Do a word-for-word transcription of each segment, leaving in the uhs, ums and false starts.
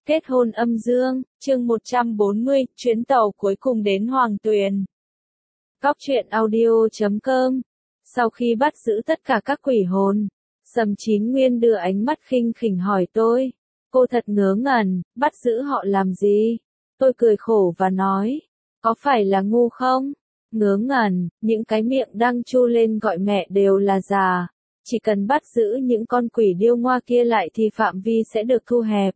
Kết hôn âm dương, chương một trăm bốn mươi, chuyến tàu cuối cùng đến Hoàng Tuyền. Cóc truyện audio chấm com. Sau khi bắt giữ tất cả các quỷ hồn, Sầm Chín Nguyên đưa ánh mắt khinh khỉnh hỏi tôi. Cô thật ngớ ngẩn, bắt giữ họ làm gì? Tôi cười khổ và nói, có phải là ngu không? Ngớ ngẩn, những cái miệng đang chu lên gọi mẹ đều là già. Chỉ cần bắt giữ những con quỷ điêu ngoa kia lại thì phạm vi sẽ được thu hẹp.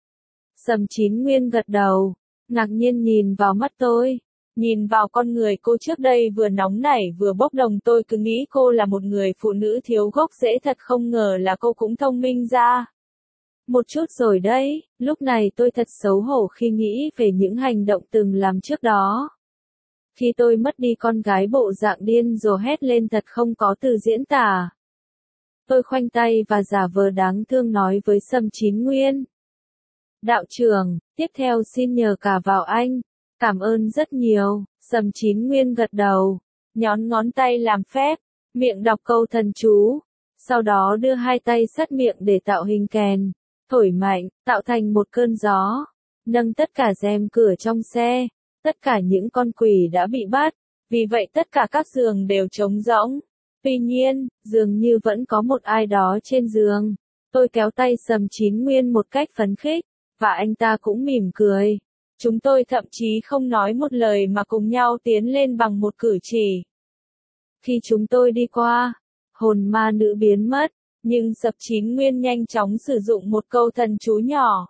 Sầm Chín Nguyên gật đầu, ngạc nhiên nhìn vào mắt tôi, nhìn vào con người cô trước đây vừa nóng nảy vừa bốc đồng. Tôi cứ nghĩ cô là một người phụ nữ thiếu gốc rễ, thật không ngờ là cô cũng thông minh ra một chút rồi đấy. Lúc này tôi thật xấu hổ khi nghĩ về những hành động từng làm trước đó. Khi tôi mất đi con gái, bộ dạng điên rồ hét lên thật không có từ diễn tả. Tôi khoanh tay và giả vờ đáng thương nói với Sầm Chín Nguyên. Đạo trưởng, tiếp theo xin nhờ cả vào anh. Cảm ơn rất nhiều. Sầm Chín Nguyên gật đầu, nhón ngón tay làm phép, miệng đọc câu thần chú. Sau đó đưa hai tay sát miệng để tạo hình kèn, thổi mạnh, tạo thành một cơn gió. Nâng tất cả rèm cửa trong xe. Tất cả những con quỷ đã bị bắt, vì vậy tất cả các giường đều trống rỗng. Tuy nhiên, dường như vẫn có một ai đó trên giường. Tôi kéo tay Sầm Chín Nguyên một cách phấn khích, và anh ta cũng mỉm cười. Chúng tôi thậm chí không nói một lời mà cùng nhau tiến lên bằng một cử chỉ. Khi chúng tôi đi qua, hồn ma nữ biến mất, nhưng Sầm Chín Nguyên nhanh chóng sử dụng một câu thần chú nhỏ.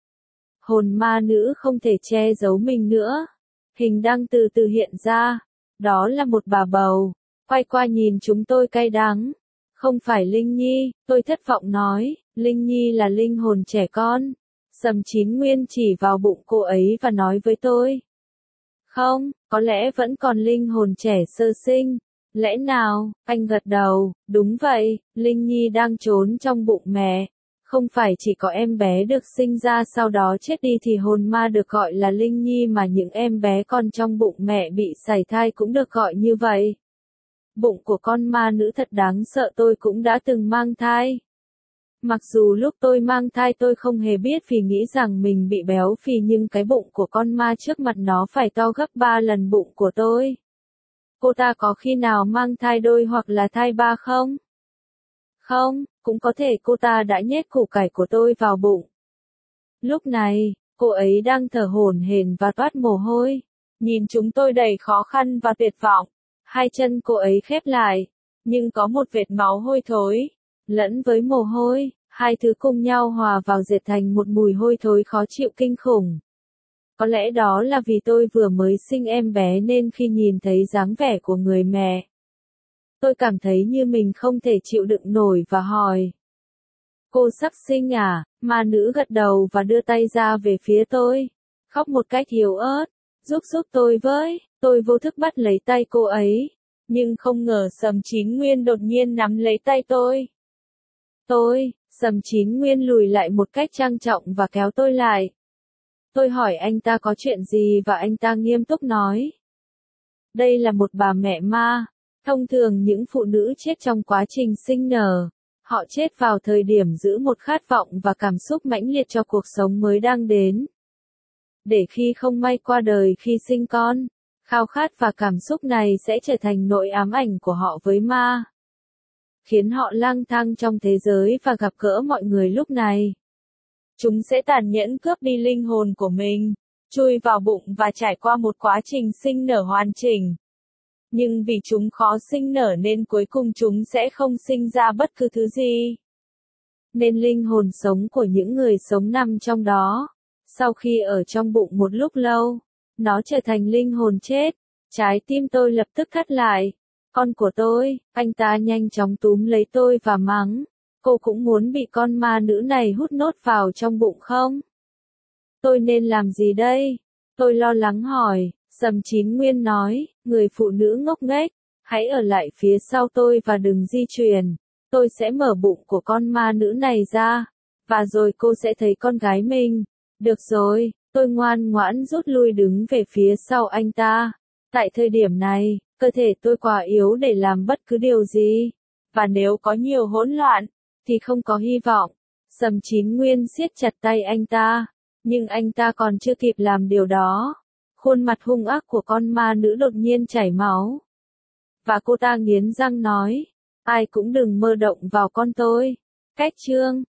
Hồn ma nữ không thể che giấu mình nữa. Hình đang từ từ hiện ra. Đó là một bà bầu. Quay qua nhìn chúng tôi cay đắng. Không phải Linh Nhi, tôi thất vọng nói. Linh Nhi là linh hồn trẻ con. Sầm Chín Nguyên chỉ vào bụng cô ấy và nói với tôi. Không, có lẽ vẫn còn linh hồn trẻ sơ sinh. Lẽ nào? Anh gật đầu. Đúng vậy, Linh Nhi đang trốn trong bụng mẹ. Không phải chỉ có em bé được sinh ra sau đó chết đi thì hồn ma được gọi là Linh Nhi, mà những em bé còn trong bụng mẹ bị sảy thai cũng được gọi như vậy. Bụng của con ma nữ thật đáng sợ, tôi cũng đã từng mang thai. Mặc dù lúc tôi mang thai tôi không hề biết vì nghĩ rằng mình bị béo phì, nhưng cái bụng của con ma trước mặt nó phải to gấp ba lần bụng của tôi. Cô ta có khi nào mang thai đôi hoặc là thai ba không? Không, cũng có thể cô ta đã nhét củ cải của tôi vào bụng. Lúc này, cô ấy đang thở hổn hển và toát mồ hôi. Nhìn chúng tôi đầy khó khăn và tuyệt vọng. Hai chân cô ấy khép lại, nhưng có một vệt máu hôi thối, lẫn với mồ hôi, hai thứ cùng nhau hòa vào dệt thành một mùi hôi thối khó chịu kinh khủng. Có lẽ đó là vì tôi vừa mới sinh em bé nên khi nhìn thấy dáng vẻ của người mẹ, tôi cảm thấy như mình không thể chịu đựng nổi và hỏi. Cô sắp sinh à? Ma nữ gật đầu và đưa tay ra về phía tôi. Khóc một cách yếu ớt. Giúp giúp tôi với. Tôi vô thức bắt lấy tay cô ấy. Nhưng không ngờ Sầm Chín Nguyên đột nhiên nắm lấy tay tôi. Tôi, Sầm Chín Nguyên lùi lại một cách trang trọng và kéo tôi lại. Tôi hỏi anh ta có chuyện gì và anh ta nghiêm túc nói. Đây là một bà mẹ ma. Thông thường những phụ nữ chết trong quá trình sinh nở, họ chết vào thời điểm giữ một khát vọng và cảm xúc mãnh liệt cho cuộc sống mới đang đến. Để khi không may qua đời khi sinh con, khao khát và cảm xúc này sẽ trở thành nỗi ám ảnh của họ với ma, khiến họ lang thang trong thế giới và gặp gỡ mọi người lúc này. Chúng sẽ tàn nhẫn cướp đi linh hồn của mình, chui vào bụng và trải qua một quá trình sinh nở hoàn chỉnh. Nhưng vì chúng khó sinh nở nên cuối cùng chúng sẽ không sinh ra bất cứ thứ gì. Nên linh hồn sống của những người sống nằm trong đó. Sau khi ở trong bụng một lúc lâu, nó trở thành linh hồn chết. Trái tim tôi lập tức thắt lại. Con của tôi, anh ta nhanh chóng túm lấy tôi và mắng. Cô cũng muốn bị con ma nữ này hút nốt vào trong bụng không? Tôi nên làm gì đây? Tôi lo lắng hỏi. Sầm Chín Nguyên nói, người phụ nữ ngốc nghếch, hãy ở lại phía sau tôi và đừng di chuyển. Tôi sẽ mở bụng của con ma nữ này ra, và rồi cô sẽ thấy con gái mình. Được rồi, tôi ngoan ngoãn rút lui đứng về phía sau anh ta. Tại thời điểm này, cơ thể tôi quá yếu để làm bất cứ điều gì. Và nếu có nhiều hỗn loạn, thì không có hy vọng. Sầm Chín Nguyên siết chặt tay anh ta. Nhưng anh ta còn chưa kịp làm điều đó. Khuôn mặt hung ác của con ma nữ đột nhiên chảy máu. Và cô ta nghiến răng nói, ai cũng đừng mơ động vào con tôi. Cách chương